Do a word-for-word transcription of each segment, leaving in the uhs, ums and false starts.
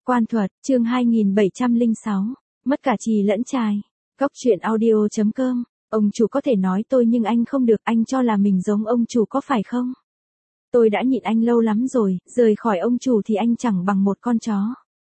Quan thuật, chương hai nghìn bảy trăm lẻ sáu, mất cả chì lẫn chài. Góc truyện audio chấm com, ông chủ có thể nói tôi nhưng anh không được, anh cho là mình giống ông chủ có phải không? Tôi đã nhịn anh lâu lắm rồi, rời khỏi ông chủ thì anh chẳng bằng một con chó.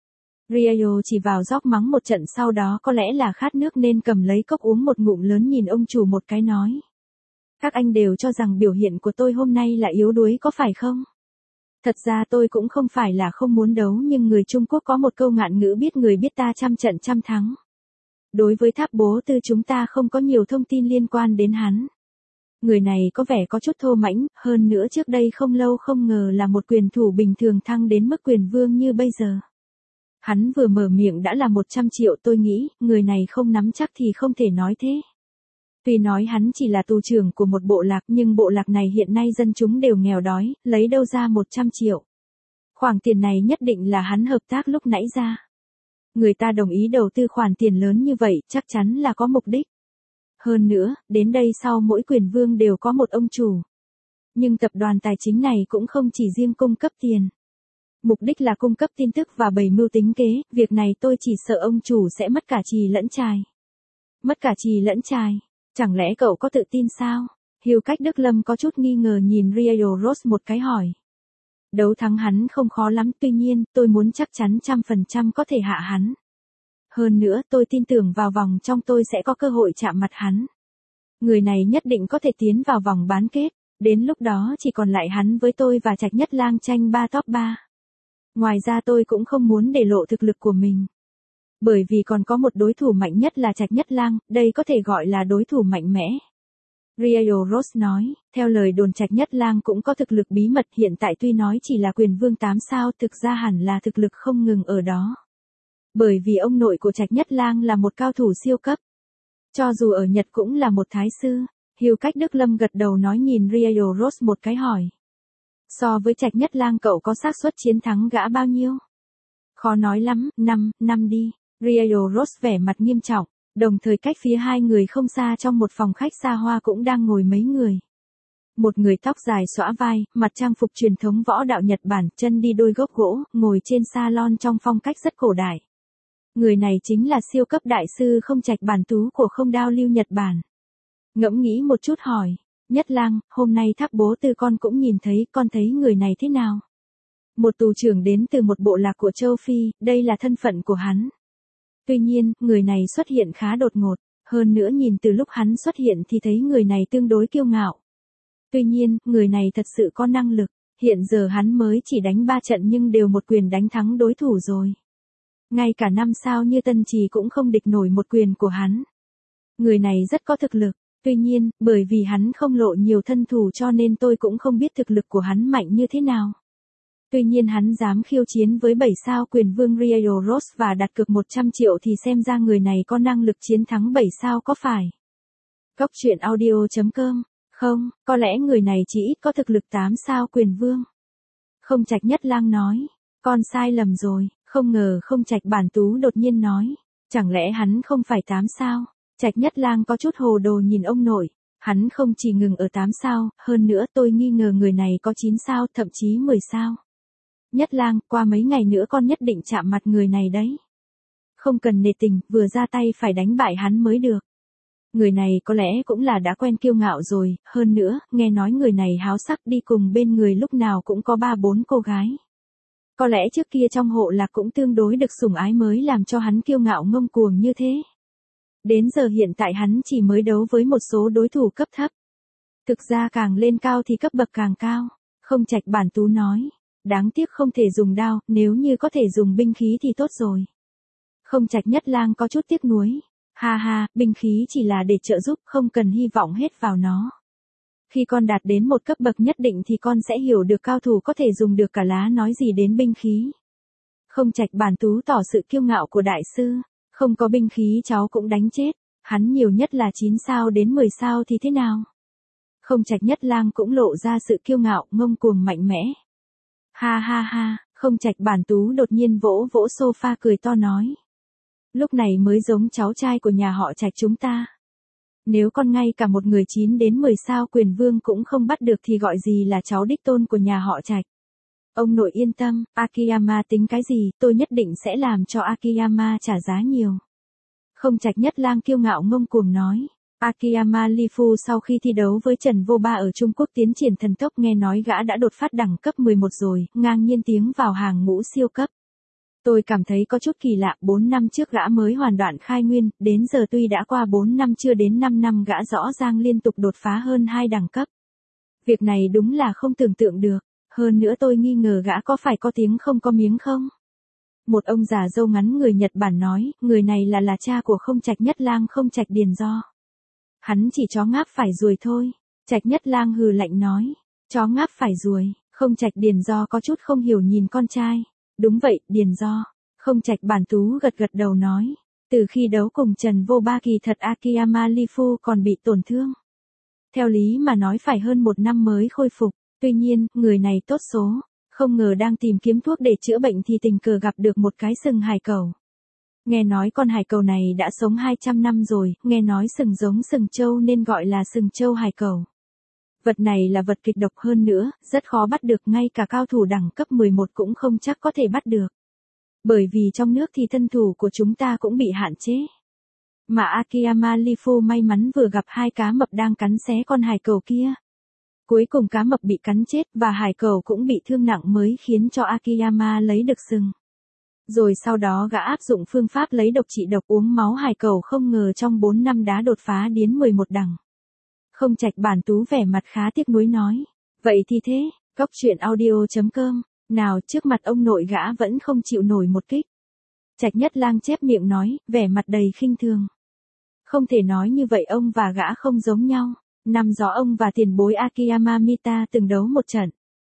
Rio chỉ vào gióc mắng một trận, sau đó có lẽ là khát nước nên cầm lấy cốc uống một ngụm lớn, nhìn ông chủ một cái nói. Các anh đều cho rằng biểu hiện của tôi hôm nay là yếu đuối có phải không? Thật ra tôi cũng không phải là không muốn đấu, nhưng người Trung Quốc có một câu ngạn ngữ biết người biết ta trăm trận trăm thắng. Đối với Tháp Bố Tư chúng ta không có nhiều thông tin liên quan đến hắn. Người này có vẻ có chút thô mãnh, hơn nữa trước đây không lâu không ngờ là một quyền thủ bình thường thăng đến mức quyền vương như bây giờ. Hắn vừa mở miệng đã là một trăm triệu, tôi nghĩ, người này không nắm chắc thì không thể nói thế. Tuy nói hắn chỉ là tù trưởng của một bộ lạc, nhưng bộ lạc này hiện nay dân chúng đều nghèo đói, lấy đâu ra một trăm triệu. Khoản tiền này nhất định là hắn hợp tác lúc nãy ra. Người ta đồng ý đầu tư khoản tiền lớn như vậy, chắc chắn là có mục đích. Hơn nữa, đến đây sau mỗi quyền vương đều có một ông chủ. Nhưng tập đoàn tài chính này cũng không chỉ riêng cung cấp tiền. Mục đích là cung cấp tin tức và bày mưu tính kế, việc này tôi chỉ sợ ông chủ sẽ mất cả chì lẫn chài. Mất cả chì lẫn chài. Chẳng lẽ cậu có tự tin sao? Hiếu Cách Đức Lâm có chút nghi ngờ nhìn Rio Rose một cái hỏi. Đấu thắng hắn không khó lắm, tuy nhiên tôi muốn chắc chắn trăm phần trăm có thể hạ hắn. Hơn nữa tôi tin tưởng vào vòng trong tôi sẽ có cơ hội chạm mặt hắn. Người này nhất định có thể tiến vào vòng bán kết, đến lúc đó chỉ còn lại hắn với tôi và Trạch Nhất Lang tranh ba top ba. Ngoài ra tôi cũng không muốn để lộ thực lực của mình. Bởi vì còn có một đối thủ mạnh nhất là Trạch Nhất Lang, đây có thể gọi là đối thủ mạnh mẽ. Rio Rose nói, theo lời đồn Trạch Nhất Lang cũng có thực lực bí mật, hiện tại tuy nói chỉ là quyền vương tám sao, thực ra hẳn là thực lực không ngừng ở đó. Bởi vì ông nội của Trạch Nhất Lang là một cao thủ siêu cấp. Cho dù ở Nhật cũng là một thái sư. Hiếu Cách Đức Lâm gật đầu nói, nhìn Rio Rose một cái hỏi. So với Trạch Nhất Lang cậu có xác suất chiến thắng gã bao nhiêu? Khó nói lắm, năm, năm đi. Rio Rose vẻ mặt nghiêm trọng, đồng thời cách phía hai người không xa trong một phòng khách xa hoa cũng đang ngồi mấy người. Một người tóc dài xõa vai, mặc trang phục truyền thống võ đạo Nhật Bản, chân đi đôi gốc gỗ, ngồi trên salon trong phong cách rất cổ đại. Người này chính là siêu cấp đại sư Không Trạch Bản Tú của Không Đao Lưu Nhật Bản. Ngẫm nghĩ một chút hỏi, Nhất Lang, hôm nay Tháp Bố Tư con cũng nhìn thấy, con thấy người này thế nào? Một tù trưởng đến từ một bộ lạc của châu Phi, đây là thân phận của hắn. Tuy nhiên, người này xuất hiện khá đột ngột, hơn nữa nhìn từ lúc hắn xuất hiện thì thấy người này tương đối kiêu ngạo. Tuy nhiên, người này thật sự có năng lực, hiện giờ hắn mới chỉ đánh ba trận nhưng đều một quyền đánh thắng đối thủ rồi. Ngay cả năm sao như Tân Trì cũng không địch nổi một quyền của hắn. Người này rất có thực lực, tuy nhiên, bởi vì hắn không lộ nhiều thân thủ cho nên tôi cũng không biết thực lực của hắn mạnh như thế nào. Tuy nhiên hắn dám khiêu chiến với bảy sao quyền vương Rio Rose và đặt cược một trăm triệu thì xem ra người này có năng lực chiến thắng bảy sao có phải? Góc truyện audio chấm com, không, có lẽ người này chỉ ít có thực lực tám sao quyền vương. Không Trạch Nhất Lang nói, con sai lầm rồi, không ngờ Không Trạch Bản Tú đột nhiên nói, chẳng lẽ hắn không phải tám sao? Trạch Nhất Lang có chút hồ đồ nhìn ông nội, hắn không chỉ ngừng ở tám sao, hơn nữa tôi nghi ngờ người này có chín sao, thậm chí mười sao. Nhất Lang, qua mấy ngày nữa con nhất định chạm mặt người này đấy. Không cần nề tình, vừa ra tay phải đánh bại hắn mới được. Người này có lẽ cũng là đã quen kiêu ngạo rồi, hơn nữa, nghe nói người này háo sắc, đi cùng bên người lúc nào cũng có ba bốn cô gái. Có lẽ trước kia trong hộ lạc cũng tương đối được sủng ái mới làm cho hắn kiêu ngạo ngông cuồng như thế. Đến giờ hiện tại hắn chỉ mới đấu với một số đối thủ cấp thấp. Thực ra càng lên cao thì cấp bậc càng cao. Không Trạch Bản Tú nói. Đáng tiếc không thể dùng đao, nếu như có thể dùng binh khí thì tốt rồi. Không Trạch Nhất Lang có chút tiếc nuối. Ha ha, binh khí chỉ là để trợ giúp, không cần hy vọng hết vào nó. Khi con đạt đến một cấp bậc nhất định thì con sẽ hiểu được cao thủ có thể dùng được cả lá nói gì đến binh khí. Không Trạch Bản Tú tỏ sự kiêu ngạo của đại sư. Không có binh khí cháu cũng đánh chết. Hắn nhiều nhất là chín sao đến mười sao thì thế nào? Không Trạch Nhất Lang cũng lộ ra sự kiêu ngạo, ngông cuồng mạnh mẽ. Ha ha ha, Không Trạch Bản Tú đột nhiên vỗ vỗ sofa cười to nói. Lúc này mới giống cháu trai của nhà họ Trạch chúng ta. Nếu con ngay cả một người chín đến mười sao quyền vương cũng không bắt được thì gọi gì là cháu đích tôn của nhà họ Trạch. Ông nội yên tâm, Akiyama tính cái gì, tôi nhất định sẽ làm cho Akiyama trả giá nhiều. Không Trạch Nhất Lang kiêu ngạo ngông cuồng nói. Akiyama Lifu sau khi thi đấu với Trần Vô Ba ở Trung Quốc tiến triển thần tốc, nghe nói gã đã đột phát đẳng cấp mười một rồi, ngang nhiên tiến vào hàng ngũ siêu cấp. Tôi cảm thấy có chút kỳ lạ, bốn năm trước gã mới hoàn đoạn khai nguyên, đến giờ tuy đã qua bốn năm chưa đến năm năm gã rõ ràng liên tục đột phá hơn hai đẳng cấp. Việc này đúng là không tưởng tượng được, hơn nữa tôi nghi ngờ gã có phải có tiếng không có miếng không? Một ông già râu ngắn người Nhật Bản nói, người này là là cha của Không Trạch Nhất Lang Không Trạch Điền Do. Hắn chỉ chó ngáp phải ruồi thôi. Trạch Nhất Lang hừ lạnh nói, chó ngáp phải ruồi. Không Trạch Điền Do có chút không hiểu nhìn con trai. Đúng vậy, Điền Do. Không Trạch Bản Tú gật gật đầu nói, từ khi đấu cùng Trần Vô Ba kỳ thật Akiyama Lifu còn bị tổn thương. Theo lý mà nói phải hơn một năm mới khôi phục, tuy nhiên, người này tốt số, không ngờ đang tìm kiếm thuốc để chữa bệnh thì tình cờ gặp được một cái sừng hải cẩu. Nghe nói con hải cẩu này đã sống hai trăm năm rồi, nghe nói sừng giống sừng trâu nên gọi là sừng trâu hải cẩu. Vật này là vật kịch độc hơn nữa, rất khó bắt được, ngay cả cao thủ đẳng cấp mười một cũng không chắc có thể bắt được. Bởi vì trong nước thì thân thủ của chúng ta cũng bị hạn chế. Mà Akiyama Lifu may mắn vừa gặp hai cá mập đang cắn xé con hải cẩu kia. Cuối cùng cá mập bị cắn chết và hải cẩu cũng bị thương nặng mới khiến cho Akiyama lấy được sừng. Rồi sau đó gã áp dụng phương pháp lấy độc trị độc uống máu hải cẩu, không ngờ trong bốn năm đã đột phá đến mười một đẳng. Không Trạch Bản Tú vẻ mặt khá tiếc nuối nói. Vậy thì thế, Cóc Truyện Audio chấm com, nào trước mặt ông nội gã vẫn không chịu nổi một kích. Trạch Nhất Lang chép miệng nói, vẻ mặt đầy khinh thường. Không thể nói như vậy, ông và gã không giống nhau. Năm đó ông và tiền bối Akiyama Mita từng đấu một trận.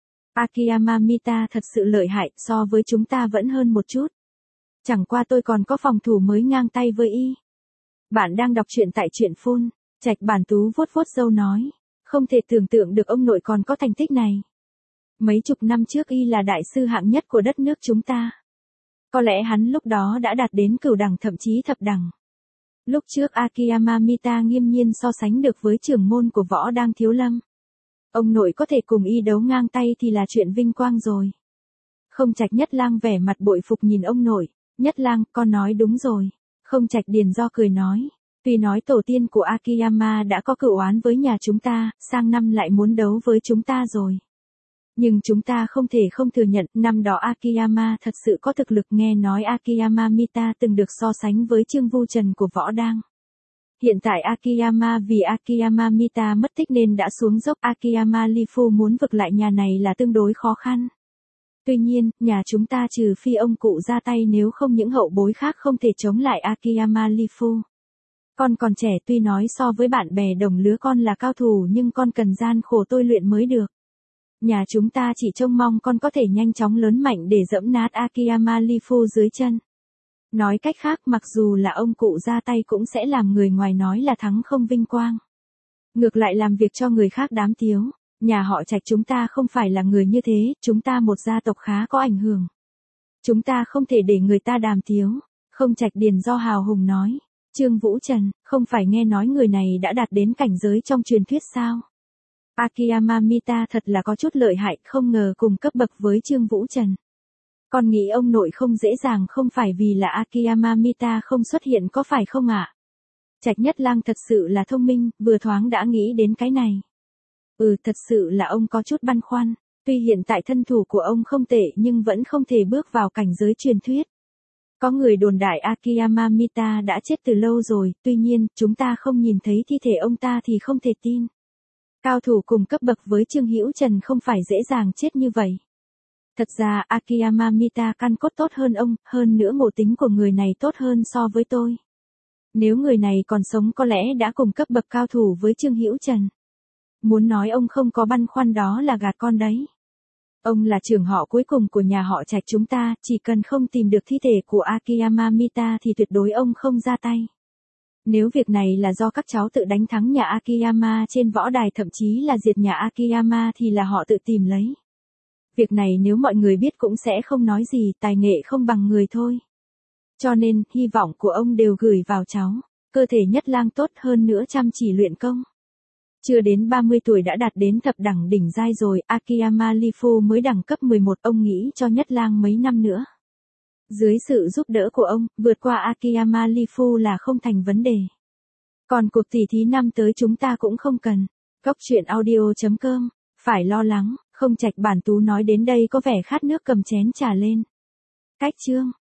Akiyama Mita thật sự lợi hại, so với chúng ta vẫn hơn một chút. Chẳng qua tôi còn có phòng thủ mới ngang tay với y. Bạn đang đọc truyện tại truyện phone. Trạch Bản Tú vuốt vuốt râu nói, không thể tưởng tượng được ông nội còn có thành tích này. Mấy chục năm trước y là đại sư hạng nhất của đất nước chúng ta. Có lẽ hắn lúc đó đã đạt đến cửu đẳng thậm chí thập đẳng. Lúc trước Akiyama Mita nghiêm nhiên so sánh được với trưởng môn của Võ Đang Thiếu Lâm. Ông nội có thể cùng y đấu ngang tay thì là chuyện vinh quang rồi. Không Trạch Nhất Lang vẻ mặt bội phục nhìn ông nội, Nhất Lang, con nói đúng rồi. Không Trạch Điền Do cười nói, tuy nói tổ tiên của Akiyama đã có cửu oán với nhà chúng ta, sang năm lại muốn đấu với chúng ta rồi. Nhưng chúng ta không thể không thừa nhận, năm đó Akiyama thật sự có thực lực, nghe nói Akiyama Mita từng được so sánh với Trương Vu Trần của Võ Đang. Hiện tại Akiyama vì Akiyama Mita mất tích nên đã xuống dốc, Akiyama Lifu muốn vực lại nhà này là tương đối khó khăn. Tuy nhiên, nhà chúng ta trừ phi ông cụ ra tay, nếu không những hậu bối khác không thể chống lại Akiyama Lifu. Con còn trẻ, tuy nói so với bạn bè đồng lứa con là cao thủ nhưng con cần gian khổ tôi luyện mới được. Nhà chúng ta chỉ trông mong con có thể nhanh chóng lớn mạnh để dẫm nát Akiyama Lifu dưới chân. Nói cách khác, mặc dù là ông cụ ra tay cũng sẽ làm người ngoài nói là thắng không vinh quang. Ngược lại làm việc cho người khác đám tiếu. Nhà họ Trạch chúng ta không phải là người như thế, chúng ta một gia tộc khá có ảnh hưởng. Chúng ta không thể để người ta đàm tiếu. Không Trạch Điền Do hào hùng nói. Trương Vũ Trần, không phải nghe nói người này đã đạt đến cảnh giới trong truyền thuyết sao? Akiyama Mita thật là có chút lợi hại, không ngờ cùng cấp bậc với Trương Vũ Trần. Con nghĩ ông nội không dễ dàng, không phải vì là Akiyama Mita không xuất hiện có phải không ạ? Trạch Nhất Lang thật sự là thông minh, vừa thoáng đã nghĩ đến cái này. Ừ, thật sự là ông có chút băn khoăn, tuy hiện tại thân thủ của ông không tệ nhưng vẫn không thể bước vào cảnh giới truyền thuyết. Có người đồn đại Akiyama Mita đã chết từ lâu rồi, tuy nhiên, chúng ta không nhìn thấy thi thể ông ta thì không thể tin. Cao thủ cùng cấp bậc với Trương Hữu Trần không phải dễ dàng chết như vậy. Thật ra Akiyama Mita căn cốt tốt hơn ông, hơn nữa ngộ tính của người này tốt hơn so với tôi. Nếu người này còn sống có lẽ đã cùng cấp bậc cao thủ với Trương Hữu Trần. Muốn nói ông không có băn khoăn đó là gạt con đấy. Ông là trưởng họ cuối cùng của nhà họ Trạch chúng ta, chỉ cần không tìm được thi thể của Akiyama Mita thì tuyệt đối ông không ra tay. Nếu việc này là do các cháu tự đánh thắng nhà Akiyama trên võ đài, thậm chí là diệt nhà Akiyama thì là họ tự tìm lấy. Việc này nếu mọi người biết cũng sẽ không nói gì, tài nghệ không bằng người thôi. Cho nên, hy vọng của ông đều gửi vào cháu. Cơ thể Nhất Lang tốt hơn nữa chăm chỉ luyện công. Chưa đến ba mươi tuổi đã đạt đến thập đẳng đỉnh giai rồi, Akiyama Lifu mới đẳng cấp mười một, ông nghĩ cho Nhất Lang mấy năm nữa. Dưới sự giúp đỡ của ông, vượt qua Akiyama Lifu là không thành vấn đề. Còn cuộc tỉ thí năm tới chúng ta cũng không cần. Góc truyện audio chấm com, phải lo lắng, không Trạch Bản Tú nói đến đây có vẻ khát nước cầm chén trà lên. Cách chương.